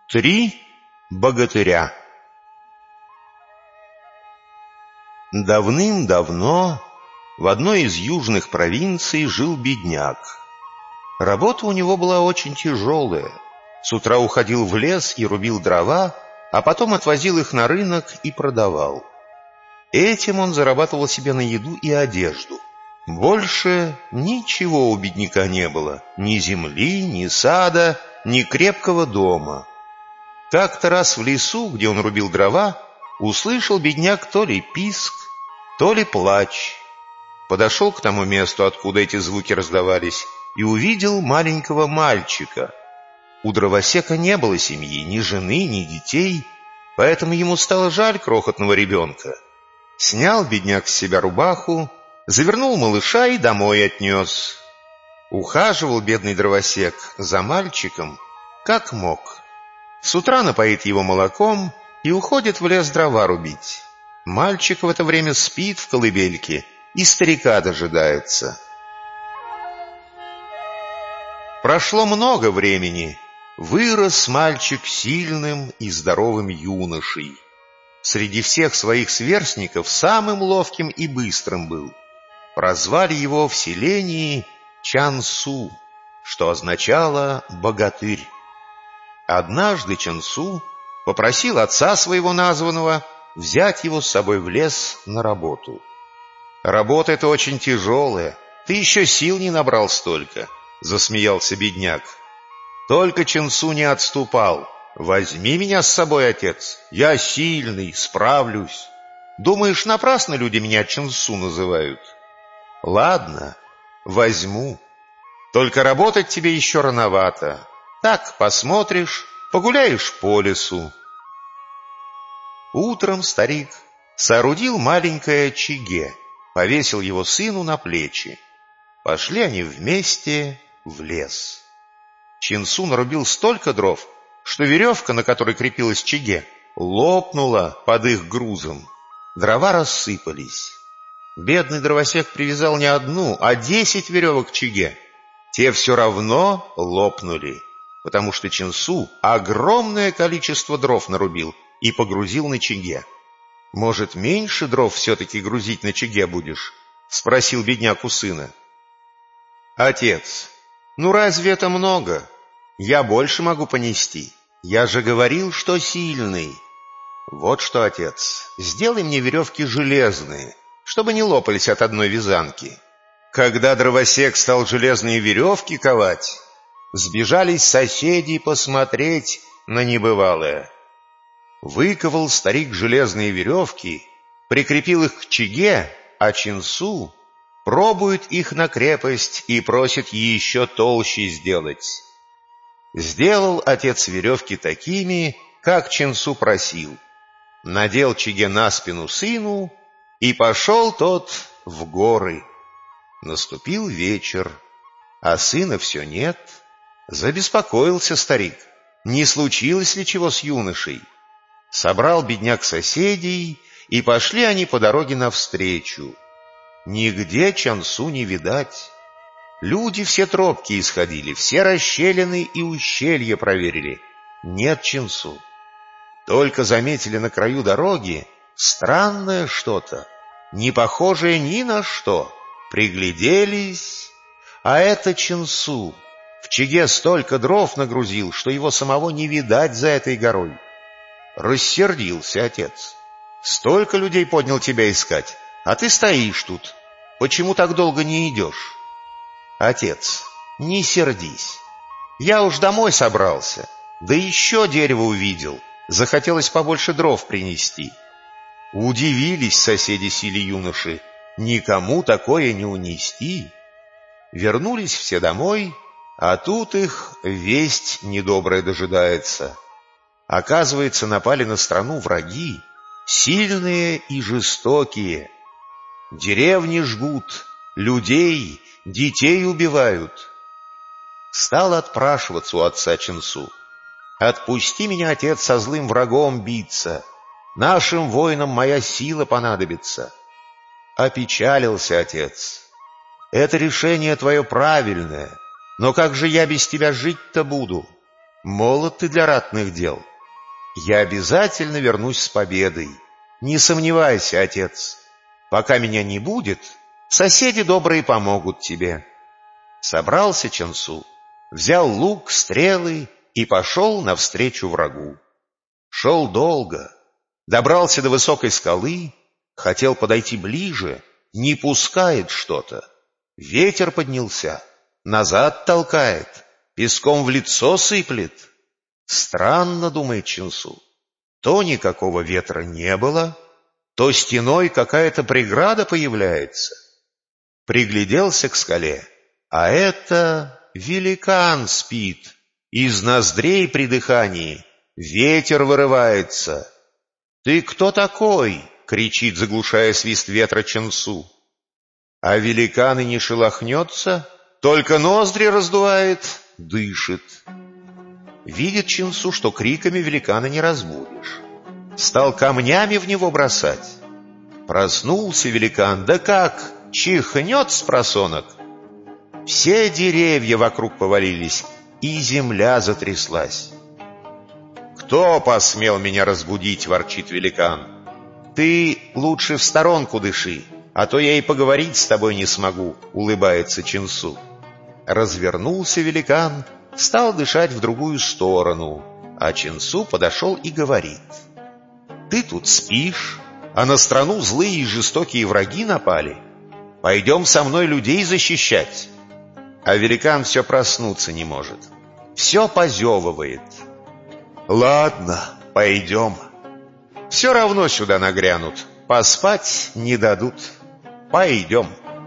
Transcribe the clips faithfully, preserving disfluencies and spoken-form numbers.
Три богатыря. Давным-давно в одной из южных провинций жил бедняк. Работа у него была очень тяжелая. С утра уходил в лес и рубил дрова, а потом отвозил их на рынок и продавал. Этим он зарабатывал себе на еду и одежду. Больше ничего у бедняка не было: ни земли, ни сада, ни крепкого дома. Как-то раз в лесу, где он рубил дрова, услышал бедняк то ли писк, то ли плач. Подошел к тому месту, откуда эти звуки раздавались, и увидел маленького мальчика. У дровосека не было семьи, ни жены, ни детей, поэтому ему стало жаль крохотного ребенка. Снял бедняк с себя рубаху, завернул малыша и домой отнес. Ухаживал бедный дровосек за мальчиком как мог. С утра напоит его молоком и уходит в лес дрова рубить. Мальчик в это время спит в колыбельке и старика дожидается. Прошло много времени. Вырос мальчик сильным и здоровым юношей. Среди всех своих сверстников самым ловким и быстрым был. Прозвали его в селении Чансу, что означало «богатырь». Однажды Чансу попросил отца своего названного взять его с собой в лес на работу. «Работа эта очень тяжелая, ты еще сил не набрал столько», — засмеялся бедняк. Только Чансу не отступал. «Возьми меня с собой, отец, я сильный, справлюсь. Думаешь, напрасно люди меня Чансу называют?» «Ладно, возьму. Только работать тебе еще рановато. Так, посмотришь, погуляешь по лесу». Утром старик соорудил маленькое очаге, повесил его сыну на плечи. Пошли они вместе в лес. Чансу нарубил столько дров, что веревка, на которой крепилась чаге, лопнула под их грузом. Дрова рассыпались. Бедный дровосек привязал не одну, а десять веревок к чаге. Те все равно лопнули, потому что Чансу огромное количество дров нарубил и погрузил на чаге. «Может, меньше дров все-таки грузить на чаге будешь?» — спросил бедняк у сына. «Отец, ну разве это много? Я больше могу понести. Я же говорил, что сильный». «Вот что, отец, сделай мне веревки железные, чтобы не лопались от одной вязанки». Когда дровосек стал железные веревки ковать, сбежались соседи посмотреть на небывалое. Выковал старик железные веревки, прикрепил их к чаге, а Чансу пробует их на крепость и просит еще толще сделать. Сделал отец веревки такими, как Чансу просил. Надел чаге на спину сыну, и пошел тот в горы. Наступил вечер, а сына все нет. Забеспокоился старик, не случилось ли чего с юношей. Собрал бедняк соседей, и пошли они по дороге навстречу. Нигде Чансу не видать. Люди все тропки исходили, все расщелины и ущелья проверили. Нет Чансу. Только заметили на краю дороги странное что-то, не похожее ни на что. Пригляделись, а это Чансу. В чаге столько дров нагрузил, что его самого не видать за этой горой. Рассердился отец. «Столько людей поднял тебя искать, а ты стоишь тут. Почему так долго не идешь?» «Отец, не сердись. Я уж домой собрался, да еще дерево увидел. Захотелось побольше дров принести». Удивились соседи силе юноши. Никому такое не унести. Вернулись все домой, а тут их весть недобрая дожидается. Оказывается, напали на страну враги, сильные и жестокие. Деревни жгут, людей, детей убивают. Стал отпрашиваться у отца Чансу. «Отпусти меня, отец, со злым врагом биться. Нашим воинам моя сила понадобится». Опечалился отец. «Это решение твое правильное, но как же я без тебя жить-то буду? молод ты для ратных дел. Я обязательно вернусь с победой. Не сомневайся, отец. Пока меня не будет, соседи добрые помогут тебе». Собрался Чансу, взял лук, стрелы и пошел навстречу врагу. Шел долго, добрался до высокой скалы, хотел подойти ближе, не пускает что-то. Ветер поднялся, назад толкает, песком в лицо сыплет. Странно, думает Чансу, то никакого ветра не было, то стеной какая-то преграда появляется. Пригляделся к скале, а это великан спит, из ноздрей при дыхании ветер вырывается. «Ты кто такой?» — кричит, заглушая свист ветра, Чансу. А великан и не шелохнется, только ноздри раздувает, дышит. Видит Чансу, что криками великана не разбудишь. Стал камнями в него бросать. Проснулся великан, да как, чихнет с просонок. Все деревья вокруг повалились, и земля затряслась. «Кто посмел меня разбудить?» — ворчит великан. «Ты лучше в сторонку дыши, а то я и поговорить с тобой не смогу», — улыбается Чансу. Развернулся великан, стал дышать в другую сторону, а Чансу подошел и говорит: «Ты тут спишь, а на страну злые и жестокие враги напали. Пойдем со мной людей защищать». А великан все проснуться не может, все позевывает. «Ладно, пойдем. Все равно сюда нагрянут, поспать не дадут. Пойдем».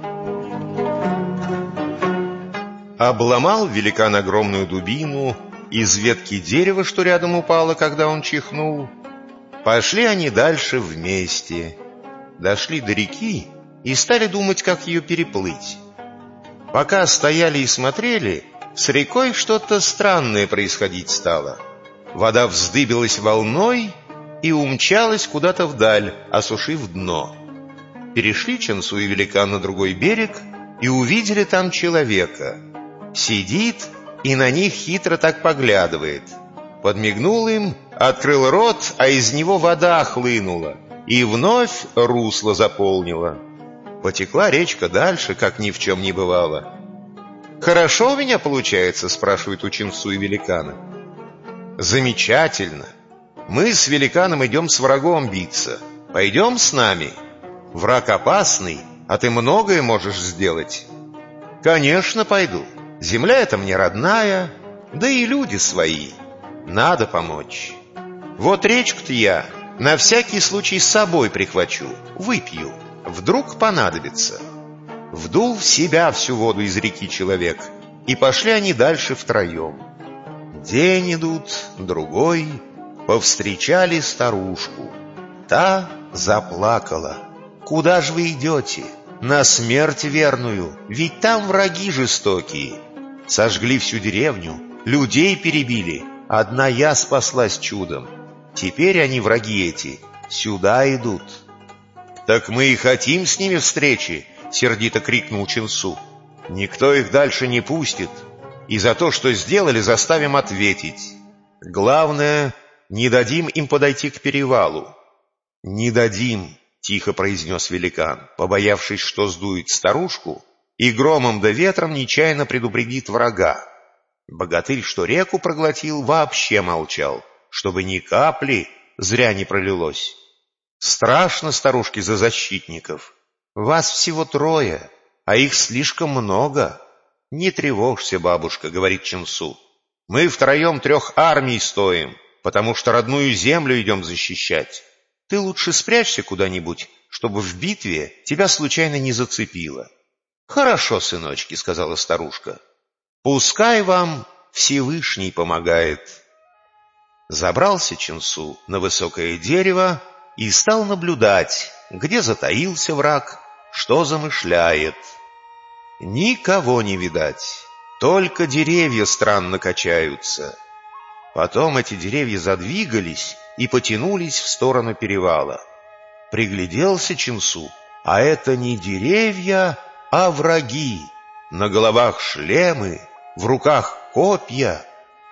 Обломал великан огромную дубину из ветки дерева, что рядом упало, когда он чихнул. Пошли они дальше вместе. Дошли до реки и стали думать, как ее переплыть. Пока стояли и смотрели, с рекой что-то странное происходить стало. Вода вздыбилась волной и умчалась куда-то вдаль, осушив дно. Перешли Чансу и великан на другой берег и увидели там человека. Сидит и на них хитро так поглядывает. Подмигнул им, открыл рот, а из него вода хлынула и вновь русло заполнила. Потекла речка дальше, как ни в чем не бывало. «Хорошо у меня получается?» — спрашивает у Чансу и великана. «Замечательно. Мы с великаном идем с врагом биться. Пойдем с нами? Враг опасный, а ты многое можешь сделать». «Конечно, пойду. Земля эта мне родная, да и люди свои. Надо помочь. Вот речку-то я на всякий случай с собой прихвачу, выпью. Вдруг понадобится». Вдул в себя всю воду из реки человек, и пошли они дальше втроем. День идут, другой, повстречали старушку. Та заплакала. «Куда ж вы идете? На смерть верную, ведь там враги жестокие. Сожгли всю деревню, людей перебили, одна я спаслась чудом. Теперь они, враги эти, сюда идут». «Так мы и хотим с ними встречи», — сердито крикнул Чансу. «Никто их дальше не пустит, и за то, что сделали, заставим ответить. Главное, не дадим им подойти к перевалу». «Не дадим», — тихо произнес великан, побоявшись, что сдует старушку и громом да ветром нечаянно предупредит врага. Богатырь, что реку проглотил, вообще молчал, чтобы ни капли зря не пролилось. Страшно старушке за защитников. Вас всего трое, а их слишком много. Не тревожься, бабушка, говорит Чансу. Мы втроем трех армий стоим, потому что родную землю идем защищать. Ты лучше спрячься куда-нибудь, чтобы в битве тебя случайно не зацепило. Хорошо, сыночки, сказала старушка. Пускай вам Всевышний помогает. Забрался Чансу на высокое дерево и стал наблюдать, где затаился враг, что замышляет. Никого не видать, только деревья странно качаются. Потом эти деревья задвигались и потянулись в сторону перевала. Пригляделся Чансу, а это не деревья, а враги. На головах шлемы, в руках копья.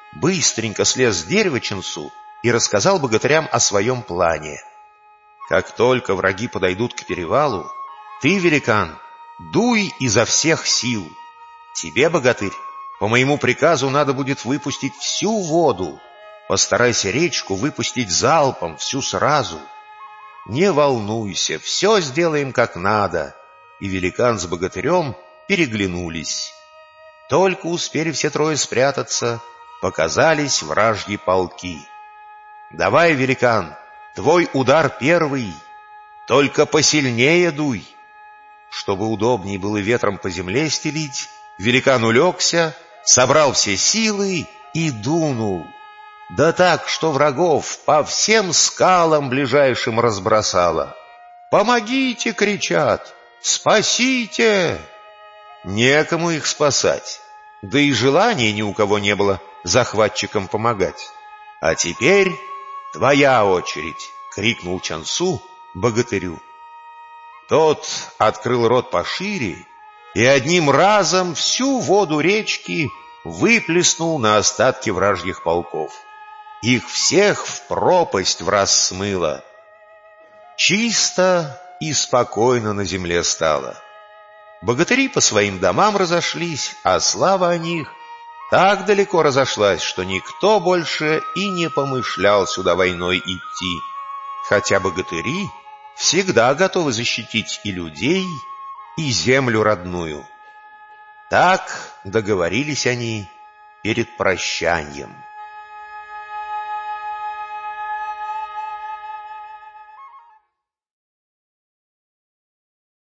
быстренько слез с дерева Чинсу и рассказал богатырям о своем плане. Как только враги подойдут к перевалу, ты, великан, дуй изо всех сил. Тебе, богатырь, по моему приказу надо будет выпустить всю воду. Постарайся речку выпустить залпом, всю сразу. Не волнуйся, все сделаем как надо. И великан с богатырем переглянулись. Только успели все трое спрятаться, показались вражьи полки. Давай, великан, твой удар первый, только посильнее дуй. Чтобы удобнее было ветром по земле стелить, великан улегся, собрал все силы и дунул. Да так, что врагов по всем скалам ближайшим разбросало. «Помогите!» — кричат. «Спасите!» Некому их спасать, да и желания ни у кого не было захватчикам помогать. «А теперь твоя очередь!» — крикнул Чансу богатырю. Тот открыл рот пошире и одним разом всю воду речки выплеснул на остатки вражьих полков. Их всех в пропасть враз смыло. Чисто и спокойно на земле стало. Богатыри по своим домам разошлись, а слава о них так далеко разошлась, что никто больше и не помышлял сюда войной идти, хотя богатыри всегда готовы защитить и людей, и землю родную. Так договорились они перед прощанием.